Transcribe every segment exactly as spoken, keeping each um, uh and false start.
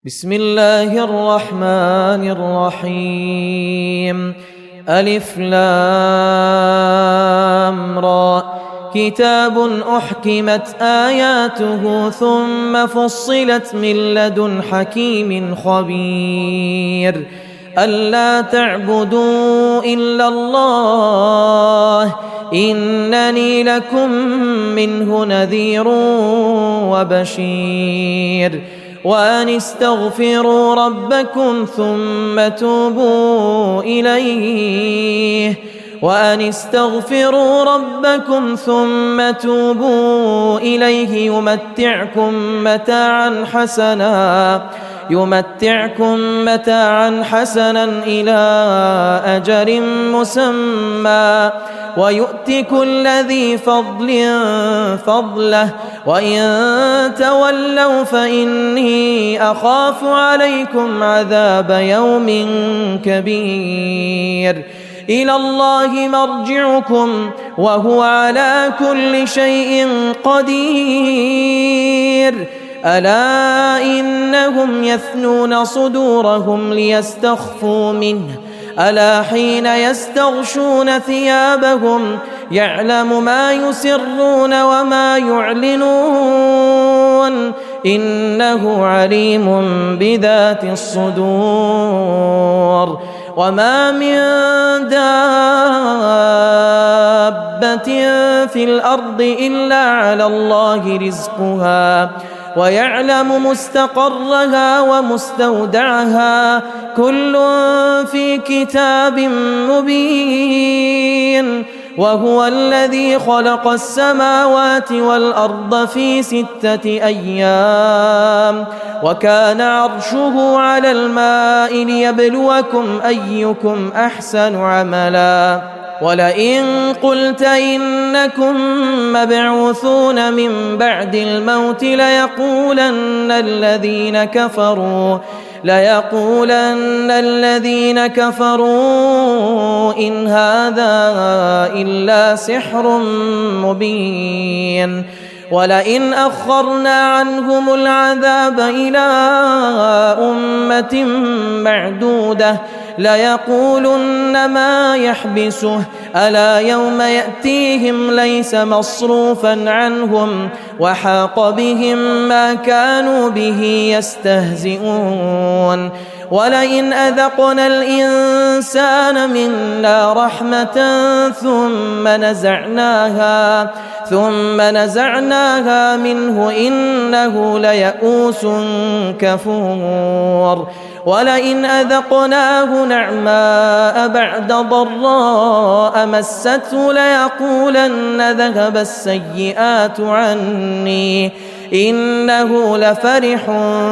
بسم الله الرحمن الرحيم. ألف لام را، كتاب أحكمت آياته ثم فصلت من لدن حكيم خبير. ألا تعبدوا إلا الله إنني لكم منه نذير وبشير. وأن استغفروا ربكم ثم توبوا إليه وأن استغفروا ربكم ثم توبوا إليه يمتعكم متاعا حسنا يمتعكم متاعا حسنا إلى أجل مسمى ويؤت كل ذي فضل فضله وإن تولوا فإني أخاف عليكم عذاب يوم كبير. إلى الله مرجعكم وهو على كل شيء قدير. ألا إنهم يثنون صدورهم ليستخفوا منه ألا حين يستغشون ثيابهم يعلم ما يسرون وما يعلنون إنه عليم بذات الصدور. وما من دابة في الأرض إلا على الله رزقها ويعلم مستقرها ومستودعها كل في كتاب مبين. وهو الذي خلق السماوات والأرض في ستة أيام وكان عرشه على الماء ليبلوكم أيكم أحسن عملا. ولئن قلت إنكم مبعوثون من بعد الموت ليقولن الذين كفروا ليقولن الذين كفروا إن هذا إلا سحر مبين. ولئن أخرنا عنهم العذاب إلى أمة معدودة ليقولن ما يحبسه ألا يوم يأتيهم ليس مصروفا عنهم وحاق بهم ما كانوا به يستهزئون. ولئن أذقنا الإنسان منا رحمة ثم نزعناها ثم نزعناها منه إنه ليئوس كفور. ولئن أذقناه نعماء بعد ضراء مسته ليقولن ذهب السيئات عني إنه لفرح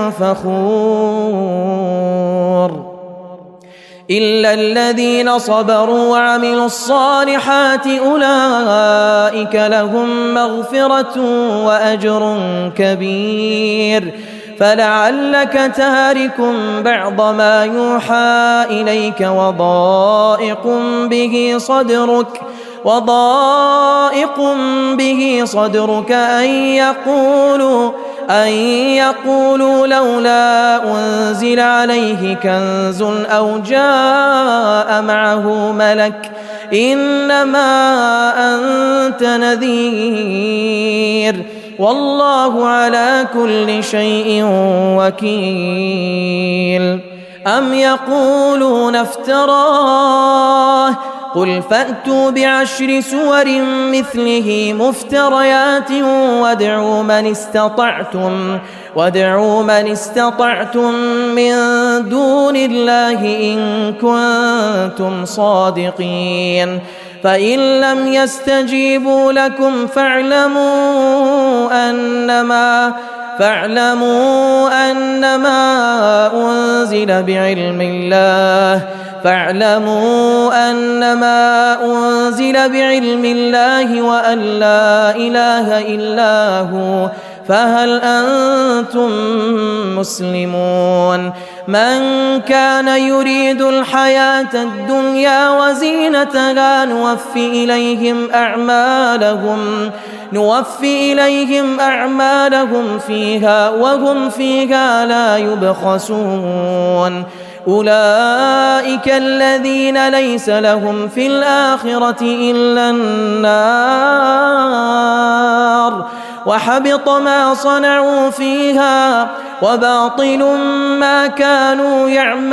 فخور. إلا الذين صبروا وعملوا الصالحات أولئك لهم مغفرة وأجر كبير. فلعلك تارك بعض ما يوحى إليك وضائق به صدرك وضائق به صدرك أن يقولوا أن يقولوا لولا أنزل عليه كنز أو جاء معه ملك إنما أنت نذير والله على كل شيء وكيل. أم يقولون افتراه قل فأتوا بعشر سور مثله مفتريات وادعوا من استطعتم وادعوا من استطعتم من دون الله إن كنتم صادقين. فإن لم يستجيبوا لكم فاعلموا أنما فاعلموا أنما أنزل بعلم الله فاعلموا أنما أنزل بعلم الله وأن لا إله إلا هو فهل أنتم مسلمون؟ من كان يريد الحياة الدنيا وزينتها نوفي إليهم أعمالهم نوفي إليهم أعمالهم فيها وهم فيها لا يبخسون. أولئك الذين ليس لهم في الآخرة إلا النار وحبط ما صنعوا فيها وباطل ما كانوا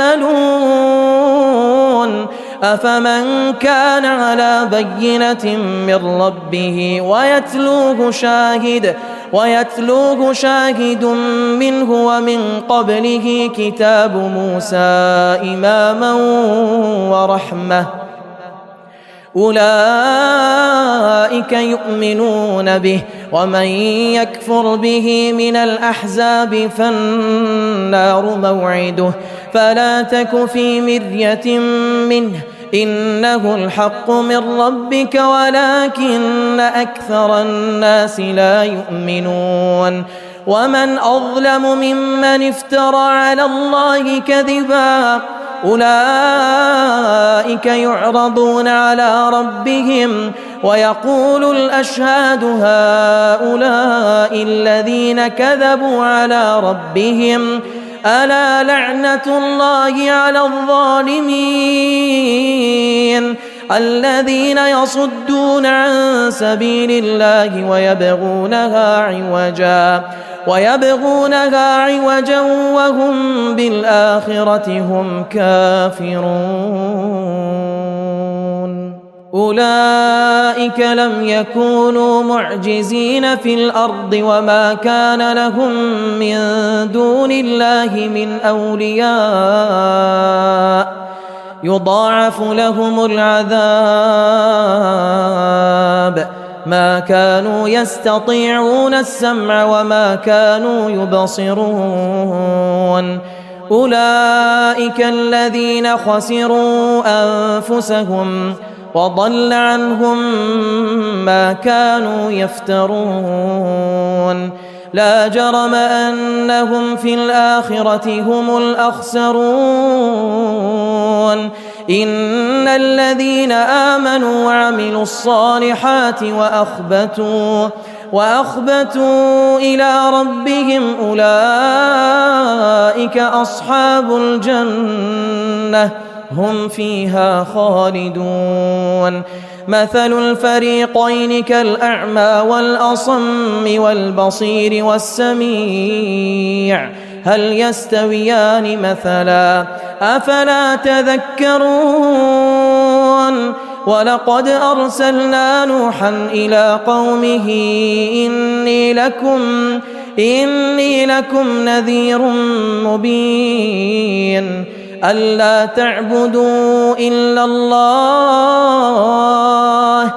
يعملون. أفمن كان على بينة من ربه ويتلوه شاهد ويتلوه شاهد منه ومن قبله كتاب موسى إماما ورحمة أولئك يؤمنون به ومن يكفر به من الأحزاب فالنار موعده فلا تك في مرية منه إنه الحق من ربك ولكن أكثر الناس لا يؤمنون. ومن أظلم ممن افترى على الله كذبا أولئك يعرضون على ربهم ويقول الأشهاد هؤلاء الذين كذبوا على ربهم ألا لعنة الله على الظالمين الذين يصدون عن سبيل الله ويبغونها عوجا ويبغونها عوجا وهم بالآخرة هم كافرون. أولئك لم يكونوا معجزين في الأرض وما كان لهم من دون الله من أولياء يضاعف لهم العذاب ما كانوا يستطيعون السمع وما كانوا يبصرون. أولئك الذين خسروا أنفسهم وضل عنهم ما كانوا يفترون. لا جرم أنهم في الآخرة هم الأخسرون. إن الذين آمنوا وعملوا الصالحات وأخبتوا وأخبتوا إلى ربهم أولئك أصحاب الجنة هم فيها خالدون. مثل الفريقين كالأعمى والأصم والبصير والسميع هل يستويان مثلا أفلا تذكرون. ولقد أرسلنا نوحا إلى قومه إني لكم إني لكم نذير مبين ألا تعبدوا إلا الله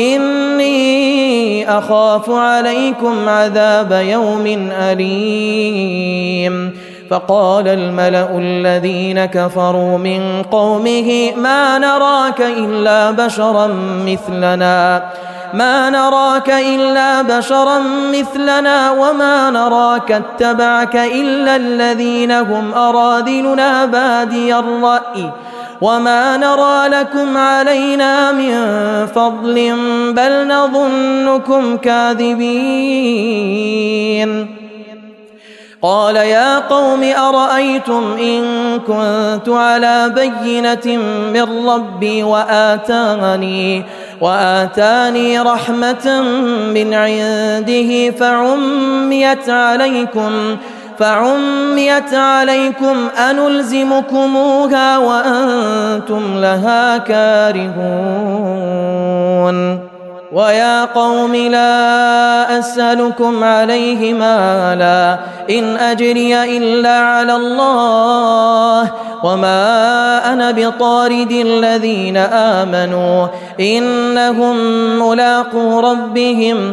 إني أخاف عليكم عذاب يوم أليم. فقال الملأ الذين كفروا من قومه ما نراك إلا بشرا مثلنا ما نراك إلا بشرا مثلنا وما نراك اتبعك إلا الذين هم أراذلنا بادي الرأي وما نرى لكم علينا من فضل بل نظنكم كاذبين. قال يا قوم أرأيتم إن كنت على بينة من ربي وآتاني وآتاني رحمة من عنده فعميت عليكم فعميت عليكم أنلزمكموها وأنتم لها كارهون. ويا قوم لا أسألكم عليه مالا إن أجري إلا على الله وما أنا بطارد الذين آمنوا إنهم ملاقو ربهم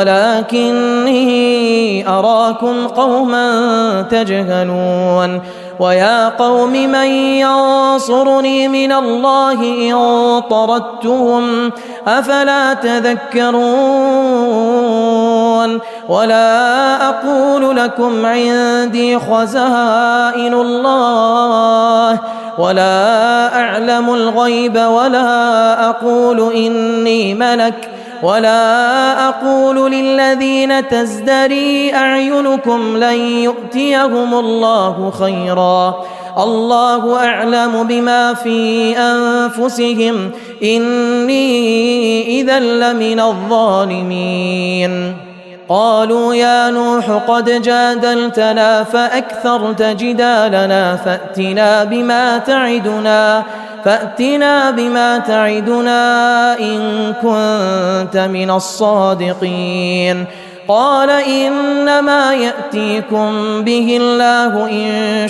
ولكني أراكم قوما تجهلون. ويا قوم من ينصرني من الله إن طردتهم أفلا تذكرون. ولا أقول لكم عندي خزائن الله ولا أعلم الغيب ولا أقول إني ملك ولا أقول للذين تزدري أعينكم لن يؤتيهم الله خيرا الله أعلم بما في أنفسهم إني إذا لمن الظالمين. قالوا يا نوح قد جادلتنا فأكثرت جدالنا فأتنا بما تعدنا فأتنا بما تعدنا إن كنت من الصادقين. قال إنما يأتيكم به الله إن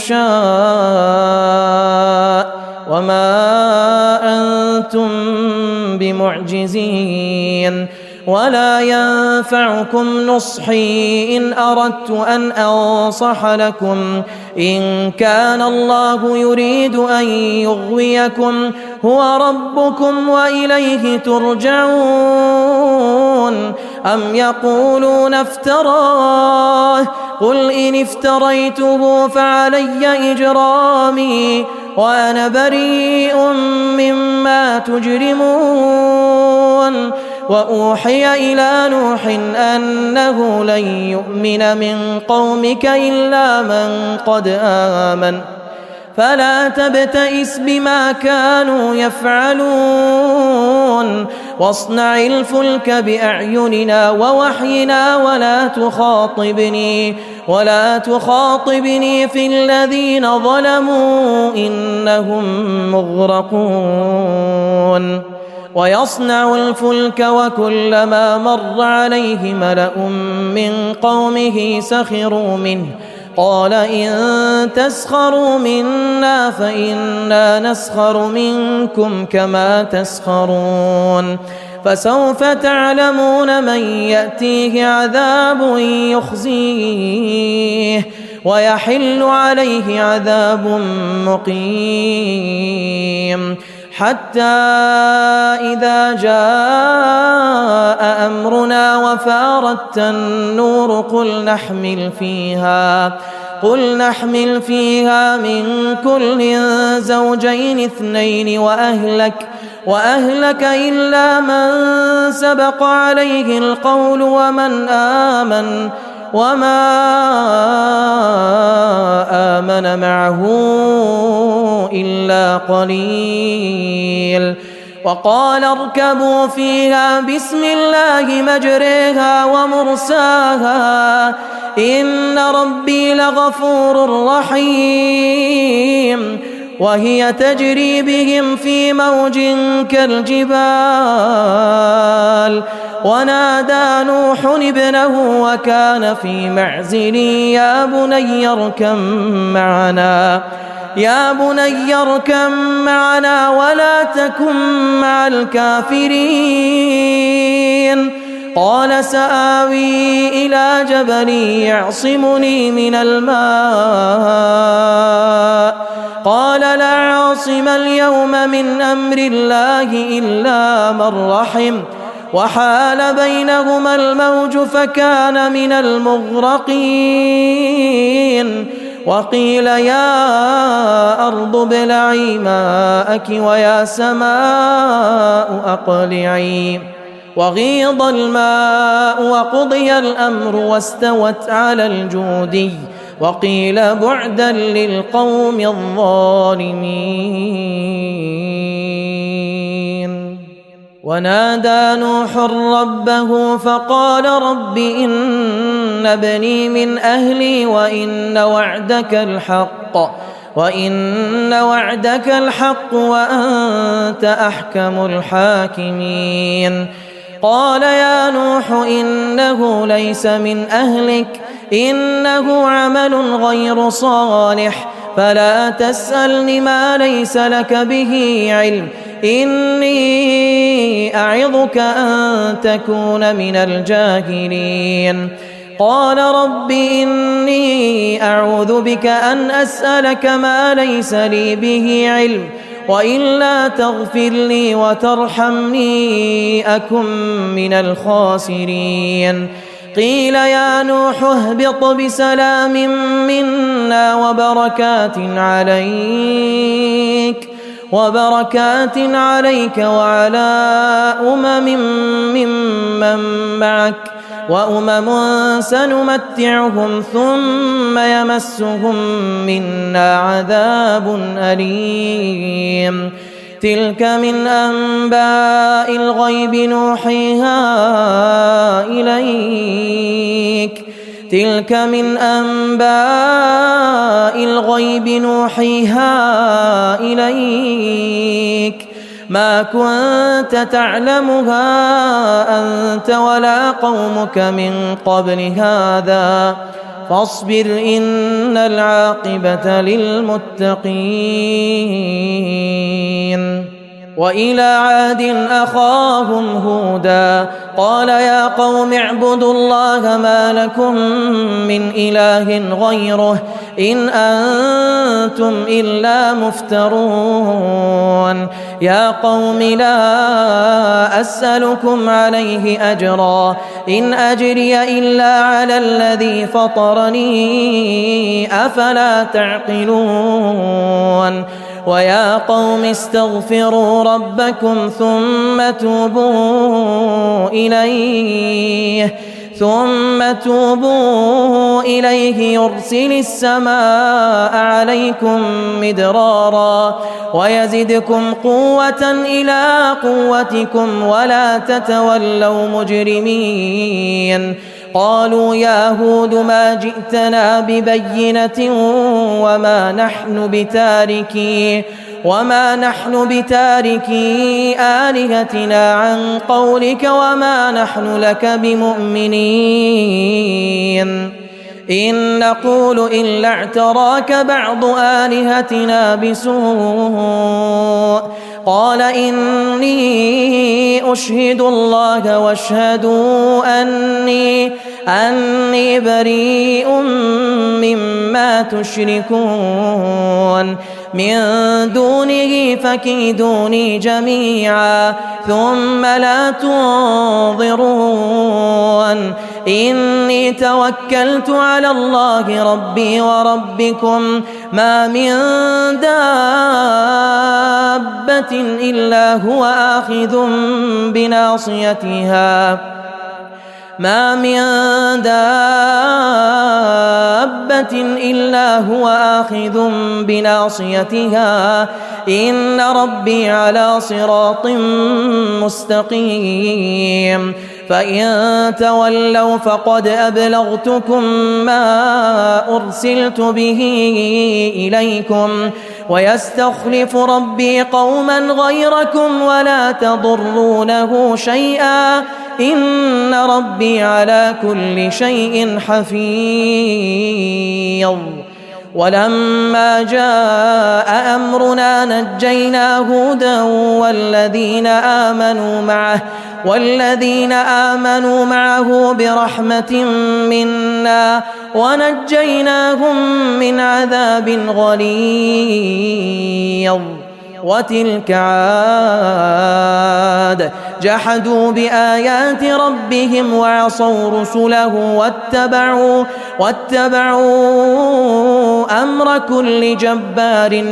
شاء وما أنتم بمعجزين ولا ينفعكم نصحي إن أردت أن أنصح لكم إن كان الله يريد أن يغويكم هو ربكم وإليه ترجعون. أم يقولون افتراه قل إن افتريته فعلي إجرامي وأنا بريء مما تجرمون. وأوحي إلى نوح أنه لن يؤمن من قومك إلا من قد آمن فلا تبتئس بما كانوا يفعلون واصنع الفلك بأعيننا ووحينا ولا تخاطبني ولا تخاطبني في الذين ظلموا إنهم مغرقون. ويصنع الفلك وكلما مر عليه ملأ من قومه سخروا منه قال إن تسخروا منا فإنا نسخر منكم كما تسخرون. فسوف تعلمون من يأتيه عذاب يخزيه ويحل عليه عذاب مقيم. حتى إذا جاء أمرنا وفارت النور قل نحمل فيها قل نحمل فيها من كل زوجين اثنين وأهلك وأهلك إلا من سبق عليه القول ومن آمن وما آمن معه إلا قليل. وقال اركبوا فيها بسم الله مجريها ومرساها إن ربي لغفور رحيم. وهي تجري بهم في موج كالجبال ونادى نوح ابنه وكان في معزل يا بني اركب معنا يا بني اركب معنا ولا تكن مع الكافرين. قال سآوي إلى جبل يعصمني من الماء قال لا عاصم اليوم من أمر الله إلا من رحم وحال بينهما الموج فكان من المغرقين. وقيل يا أرض ابلعي ماءك ويا سماء أقلعي وغيض الماء وقضي الأمر واستوت على الجودي وقيل بعدا للقوم الظالمين. ونادى نوح ربه فقال رب إن ابني من أهلي وإن وعدك الحق وإن وعدك الحق وأنت أحكم الحاكمين. قال يا نوح إنه ليس من أهلك إنه عمل غير صالح فلا تسألني ما ليس لك به علم إني أعظك أن تكون من الجاهلين. قال رب إني أعوذ بك أن أسألك ما ليس لي به علم وإلا تغفر لي وترحمني أكن من الخاسرين. قيل يا نوح اهبط بسلام منا وبركات عليك وبركات عليك وعلى أمم ممن معك وأمم سنمتعهم ثم يمسهم منا عذاب أليم تلك من أنباء الغيب نوحيها إليك تلك من أنباء الغيب نوحيها إليك ما كنت تعلمها أنت ولا قومك من قبل هذا فاصبر إن العاقبة للمتقين وإلى عاد أخاهم هودا قال يا قوم اعبدوا الله ما لكم من إله غيره إن أنتم إلا مفترون يا قوم لا أسألكم عليه أجرا إن أجري إلا على الذي فطرني أفلا تعقلون ويا قوم استغفروا ربكم ثم توبوا إليه ثم توبوا إليه يرسل السماء عليكم مدرارا ويزدكم قوة إلى قوتكم ولا تتولوا مجرمين قالوا يا هود ما جئتنا ببينة وما نحن بتاركي وما نحن بتاركي آلهتنا عن قولك وما نحن لك بمؤمنين إن نقول إلا اعتراك بعض آلهتنا بسوء قال إني أشهد الله واشهدوا أني أني بريء مما تشركون من دونه فكيدوني جميعا ثم لا تنظرون إني توكلت على الله ربي وربكم ما من دابة إلا هو آخذ بناصيتها ما من دابة إلا هو آخذ بناصيتها إن ربي على صراط مستقيم فإن تولوا فقد أبلغتكم ما أرسلت به إليكم ويستخلف ربي قوما غيركم ولا تضرونه شيئا إن ربي على كل شيء حفيظ ولما جاء أمرنا نجينا هودا والذين آمنوا معه والذين آمنوا معه برحمة منا ونجيناهم من عذاب غليظ وتلك عاد جحدوا بآيات ربهم وعصوا رسله واتبعوا واتبعوا أمر كل جبار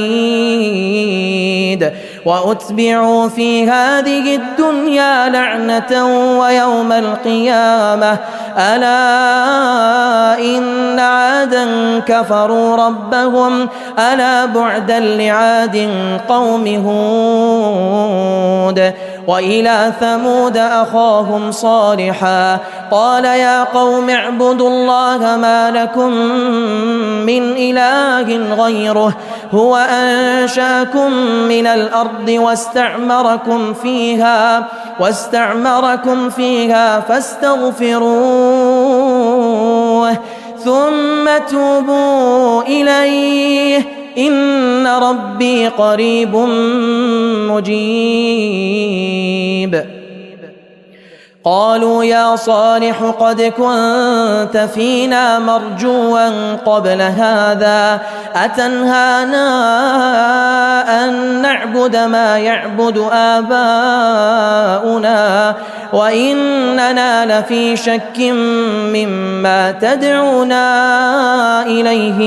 عنيد وأتبعوا في هذه الدنيا لعنة ويوم القيامة ألا إن عادا كفروا ربهم ألا بعدا لعاد قوم هود وإلى ثمود أخاهم صالحا قال يا قوم اعبدوا الله ما لكم من إله غيره هو أنشأكم من الأرض واستعمركم فيها واستعمركم فيها فاستغفروه ثم توبوا إليه إن ربي قريب مجيب قالوا يا صالح قد كنت فينا مرجوا قبل هذا أتنهانا أن نعبد ما يعبد آباؤنا وإننا لفي شك مما تدعونا إليه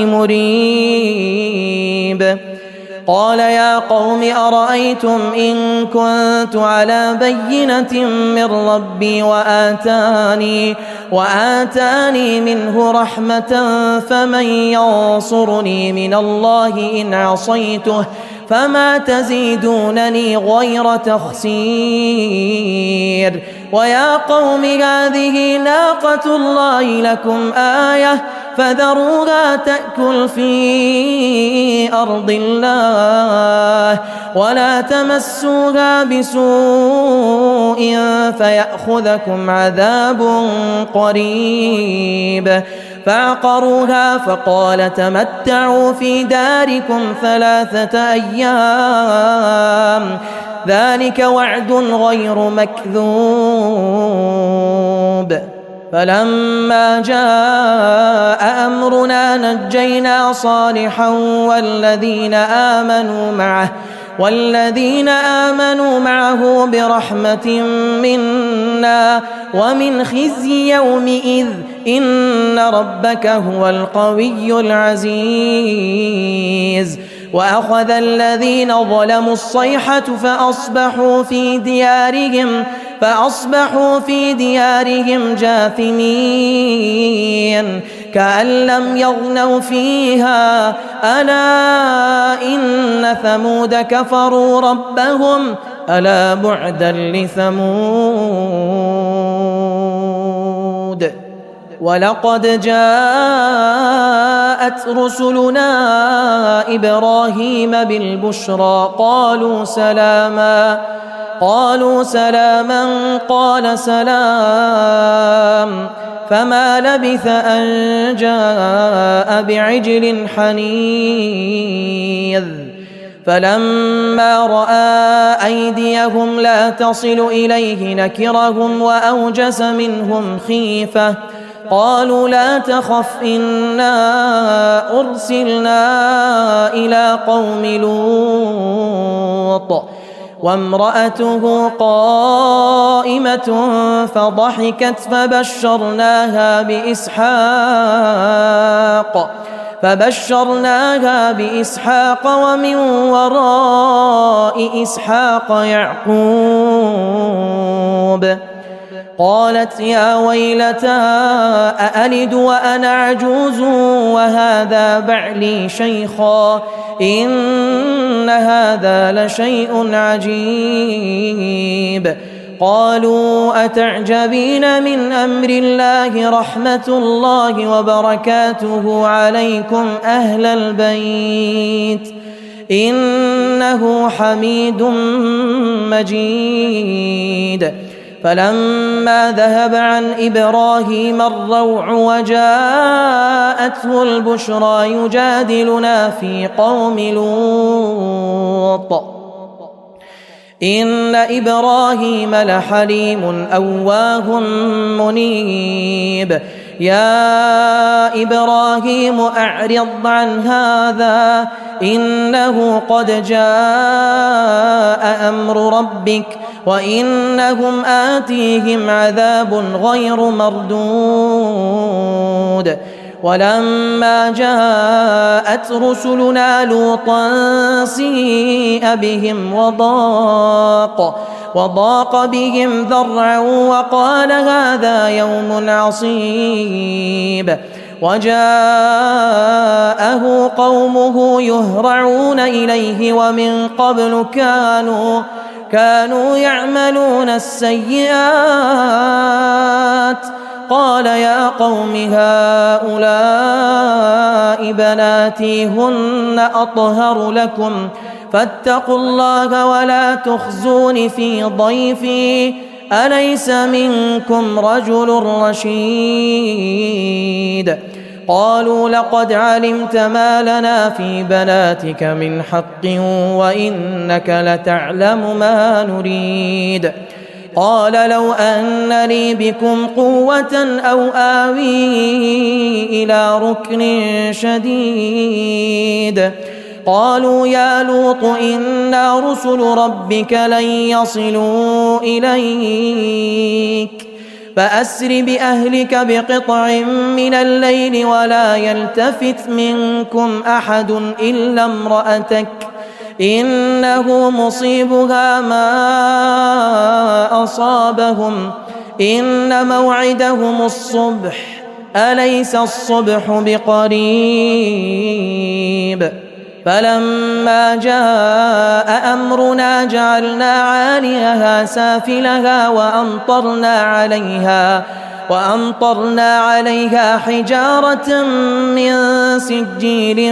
مريب. قال يا قوم أرأيتم إن كنت على بينة من ربي وآتاني, وآتاني منه رحمة فمن ينصرني من الله إن عصيته فما تزيدونني غير تخسير. ويا قوم هذه ناقة الله لكم آية فذروها تأكل في أرض الله ولا تمسوها بسوء فيأخذكم عذاب قريب. فعقروها فقال تمتعوا في داركم ثلاثة أيام ذلك وعد غير مكذوب. فلما جاء أمرنا نجينا صالحا والذين آمنوا معه والذين آمنوا معه برحمة منا ومن خزي يومئذ إن ربك هو القوي العزيز. وأخذ الذين ظلموا الصيحة فأصبحوا في ديارهم فأصبحوا في ديارهم جاثمين كأن لم يغنوا فيها ألا إن ثمود كفروا ربهم ألا بعدا لثمود. ولقد جاءت رسلنا إبراهيم بالبشرى قالوا سلاما قالوا سلاما قال سلام فما لبث أن جاء بعجل حنيذ. فلما رأى أيديهم لا تصل إليه نكرهم وأوجس منهم خيفة قالوا لا تخف إنا أرسلنا إلى قوم لوط وامرأته قائمة فضحكت فبشرناها بإسحاق فبشرناها بإسحاق ومن وراء إسحاق يعقوب. قالت يا ويلتى أألد وأنا عجوز وهذا بعلي شيخا إن هذا لشيء عجيب. قالوا أتعجبين من أمر الله رحمة الله وبركاته عليكم أهل البيت إنه حميد مجيد. فلما ذهب عن إبراهيم الروع وجاءته البشرى يجادلنا في قوم لوط إن إبراهيم لحليم أواه منيب. يا إبراهيم أعرض عن هذا إنه قد جاء أمر ربك وإنهم آتيهم عذاب غير مردود. ولما جاءت رسلنا لوطا سيء بهم وضاق وضاق بهم ذرعا وقال هذا يوم عصيب. وجاءه قومه يهرعون إليه ومن قبل كانوا كانوا يعملون السيئات قال يا قوم هؤلاء بناتي هن أطهر لكم فاتقوا الله ولا تخزون في ضيفي أليس منكم رجل رشيد. قالوا لقد علمت ما لنا في بناتك من حق وإنك لتعلم ما نريد قال لو أن لي بكم قوة أو آوي إلى ركن شديد قالوا يا لوط إنا رسل ربك لن يصلوا إليك فأسر بأهلك بقطع من الليل ولا يلتفت منكم أحد إلا امرأتك إنه مصيبها ما أصابهم إن موعدهم الصبح أليس الصبح بقريب فلما جاء أمرنا جعلنا عاليها سافلها وأمطرنا عليها وأمطرنا عليها حجارة من سجيل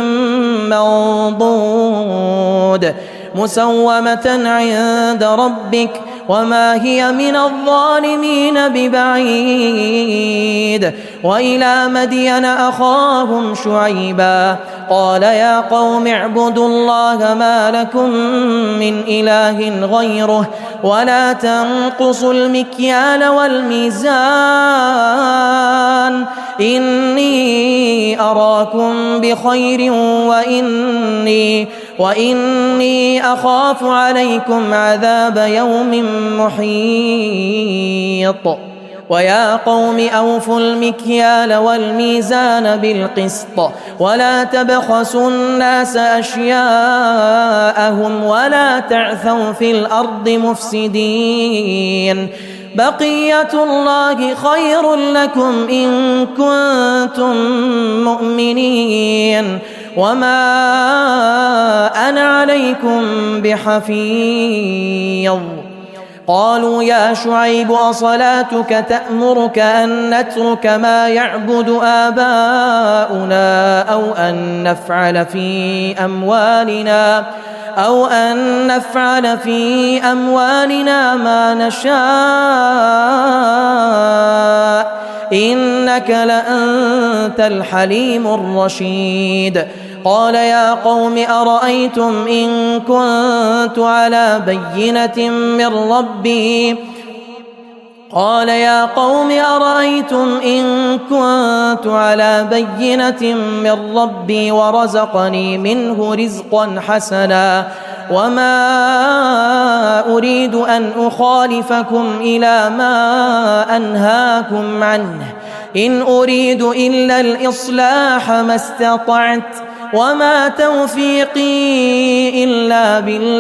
منضود مسومة عند ربك وما هي من الظالمين ببعيد وإلى مدين أخاهم شعيبا قال يا قوم اعبدوا الله ما لكم من إله غيره ولا تنقصوا المكيال والميزان إني أراكم بخير وإني وإني أخاف عليكم عذاب يوم محيط ويا قوم أوفوا المكيال والميزان بالقسط ولا تبخسوا الناس أشياءهم ولا تعثوا في الأرض مفسدين بقية الله خير لكم إن كنتم مؤمنين وما أنا عليكم بحفيظ قالوا يا شعيب أصلاتك تأمرك أن نترك ما يعبد آباؤنا أو أن نفعل في أموالنا أو أن نفعل في أموالنا ما نشاء إنك لأنت الحليم الرشيد قال يا قوم أرأيتم إن كنت على بينة من ربي قال يا قوم أرأيتم إن كنت على بينة من ربي ورزقني منه رزقا حسنا وما أريد أن أخالفكم إلى ما أنهاكم عنه إن أريد إلا الإصلاح ما استطعت وما توفيقي إلا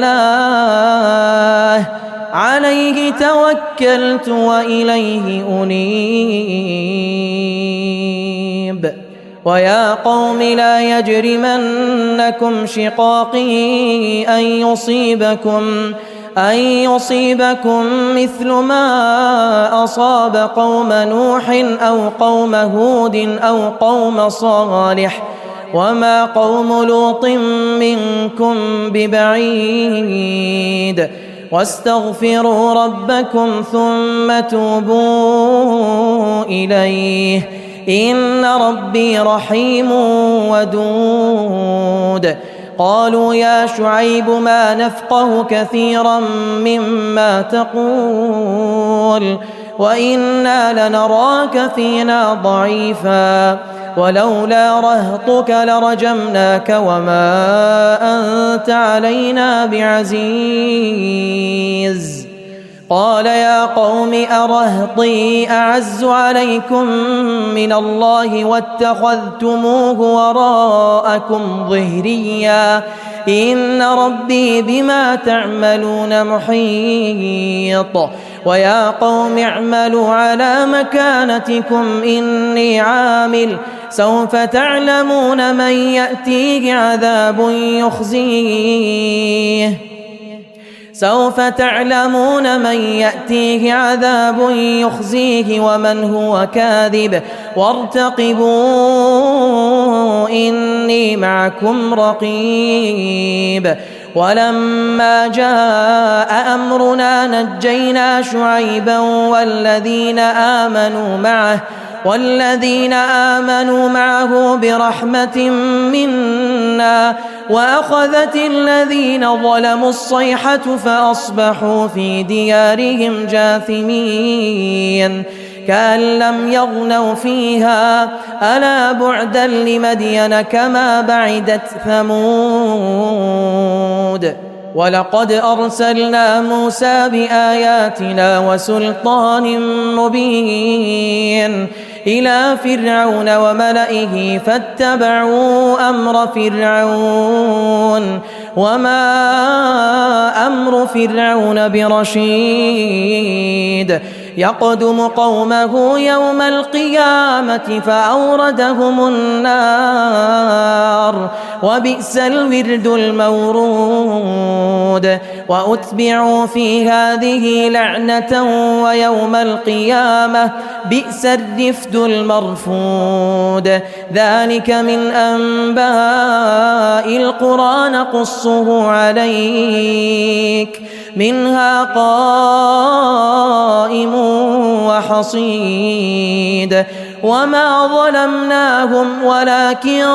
بالله عليه توكلت وإليه أنيب ويا قوم لا يجرمنكم شقاقي أن يصيبكم أن يصيبكم مثل ما أصاب قوم نوح أو قوم هود أو قوم صالح وما قوم لوط منكم ببعيد واستغفروا ربكم ثم توبوا إليه إن ربي رحيم ودود قالوا يا شعيب ما نفقه كثيرا مما تقول وإنا لنراك فينا ضعيفا ولولا رهطك لرجمناك وما أنت علينا بعزيز قال يا قوم أرهطي أعز عليكم من الله واتخذتموه وراءكم ظهريا إن ربي بما تعملون محيط ويا قوم اعملوا على مكانتكم إني عامل سوف تعلمون من يأتيه عذاب يخزيه سوف تعلمون من يأتيه عذاب يخزيه ومن هو كاذب وارتقبوا إني معكم رقيب ولما جاء أمرنا نجينا شعيبا والذين آمنوا معه والذين آمنوا معه برحمة منا وأخذت الذين ظلموا الصيحة فأصبحوا في ديارهم جاثمين كأن لم يغنوا فيها ألا بعدا لمدين كما بعدت ثمود ولقد أرسلنا موسى بآياتنا وسلطان مبين إلى فرعون وملئه فاتبعوا أمر فرعون وما أمر فرعون برشيد يقدم قومه يوم القيامة فأوردهم النار وبئس الورد المورود وأتبعوا في هذه لعنة ويوم القيامة بئس الرفد المرفود ذلك من أنباء القرى نقصه عليك منها قائم وحصيد وما ظلمناهم ولكن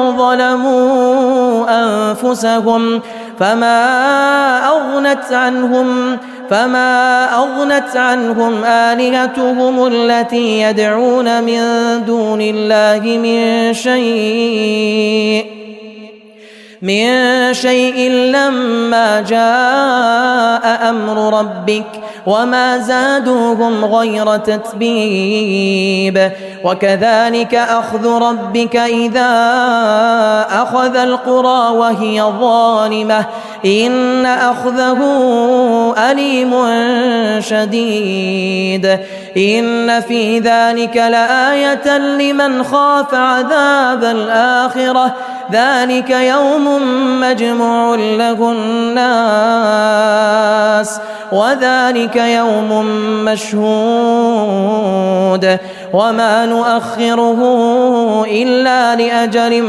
ظلموا أنفسهم فما أغنت عنهم فما أغنت عنهم آلهتهم التي يدعون من دون الله من شيء من شيء لما جاء أمر ربك وما زادوهم غير تتبيب وكذلك أخذ ربك إذا أخذ القرى وهي ظالمة إن أخذه أليم شديد إن في ذلك لآية لمن خاف عذاب الآخرة ذلك يوم مجموع له الناس وذلك يوم مشهود وما نؤخره إلا لأجل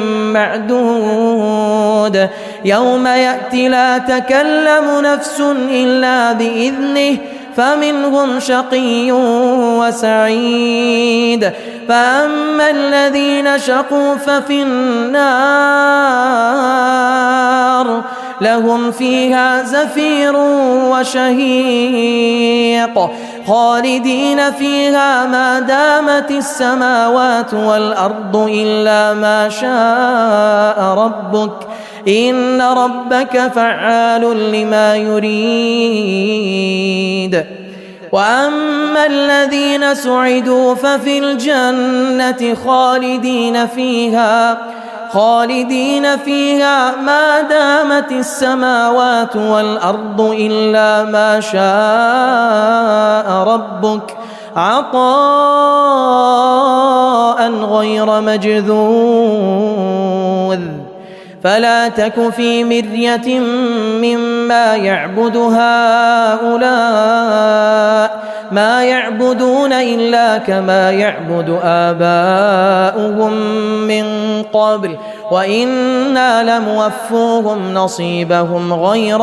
معدود يوم يأتي لا تكلم نفس إلا بإذنه فمنهم شقي وسعيد فأما الذين شقوا ففي النار لهم فيها زفير وشهيق خالدين فيها ما دامت السماوات والأرض إلا ما شاء ربك إن ربك فعال لما يريد وأما الذين سعدوا ففي الجنة خالدين فيها خالدين فيها ما دامت السماوات والأرض إلا ما شاء ربك عطاء غير مجذوذ فلا تك في مرية مما يعبد هؤلاء ما يعبدون إلا كما يعبد آباؤهم من قبل وإنا لموفوهم نصيبهم غير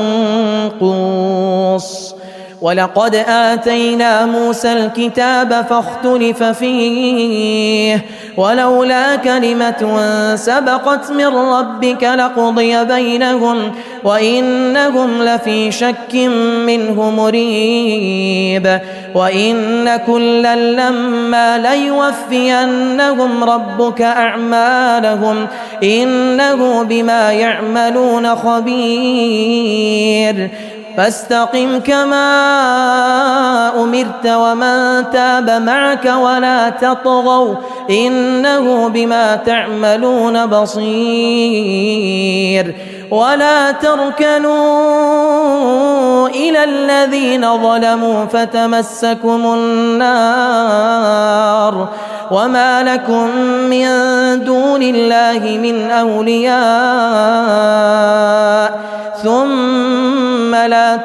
منقوص ولقد آتينا موسى الكتاب فاختلف فيه ولولا كلمة سبقت من ربك لقضي بينهم وإنهم لفي شك منه مريب وإن كلا لما ليوفينهم ربك أعمالهم إنه بما يعملون خبير فاستقم كما أمرت ومن تاب معك ولا تطغوا إنه بما تعملون بصير ولا تركنوا إلى الذين ظلموا فتمسكم النار وما لكم من دون الله من أولياء ثم لا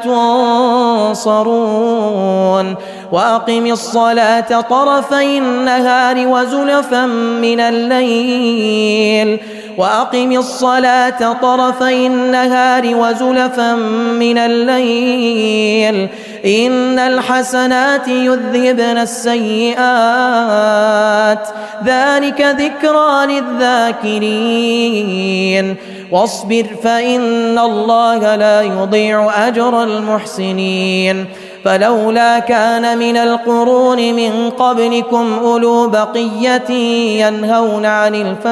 تنصرون وأقم الصلاة طرفي النهار وزلفا من الليل وأقم الصلاة طرفي النهار وزلفا من الليل إن الحسنات يذهبن السيئات ذلك ذكرى للذاكرين واصبر فإن الله لا يضيع أجر المحسنين فلولا كان من القرون من قبلكم أولو بقية ينهون عن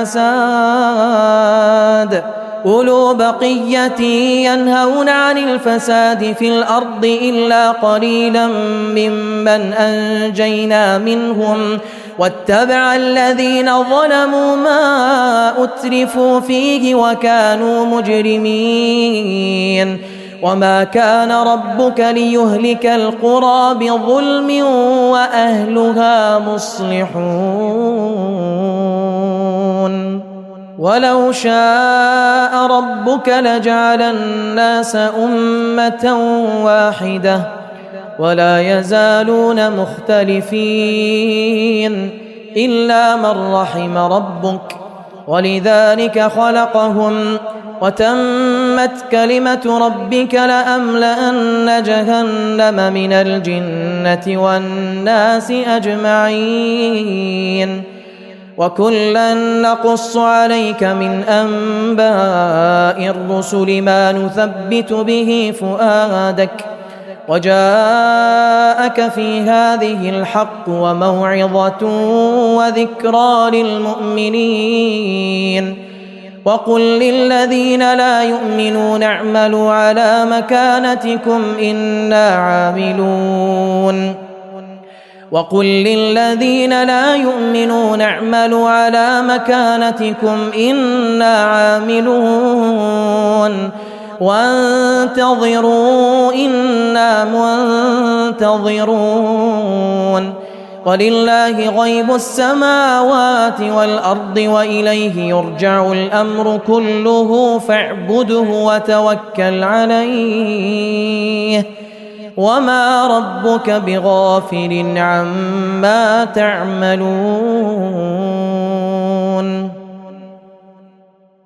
الفساد أولو بقية ينهون عن الفساد في الأرض إلا قليلا ممن أنجينا منهم واتبع الذين ظلموا ما أترفوا فيه وكانوا مجرمين وما كان ربك ليهلك القرى بظلم وأهلها مصلحون ولو شاء ربك لجعل الناس أمة واحدة ولا يزالون مختلفين إلا من رحم ربك ولذلك خلقهم وتمت كلمة ربك لأملأن جهنم من الجنة والناس أجمعين وكلا نقص عليك من أنباء الرسل ما نثبت به فؤادك وجاءك في هذه الحق وموعظة وذكرى للمؤمنين وقل للذين لا يؤمنون اعملوا على مكانتكم إنا عاملون وقل للذين لا يؤمنون اعملوا على مكانتكم إنا عاملون وانتظروا إنا منتظرون ولله غيب السماوات والأرض وإليه يرجع الأمر كله فاعبده وتوكل عليه وما ربك بغافل عما تعملون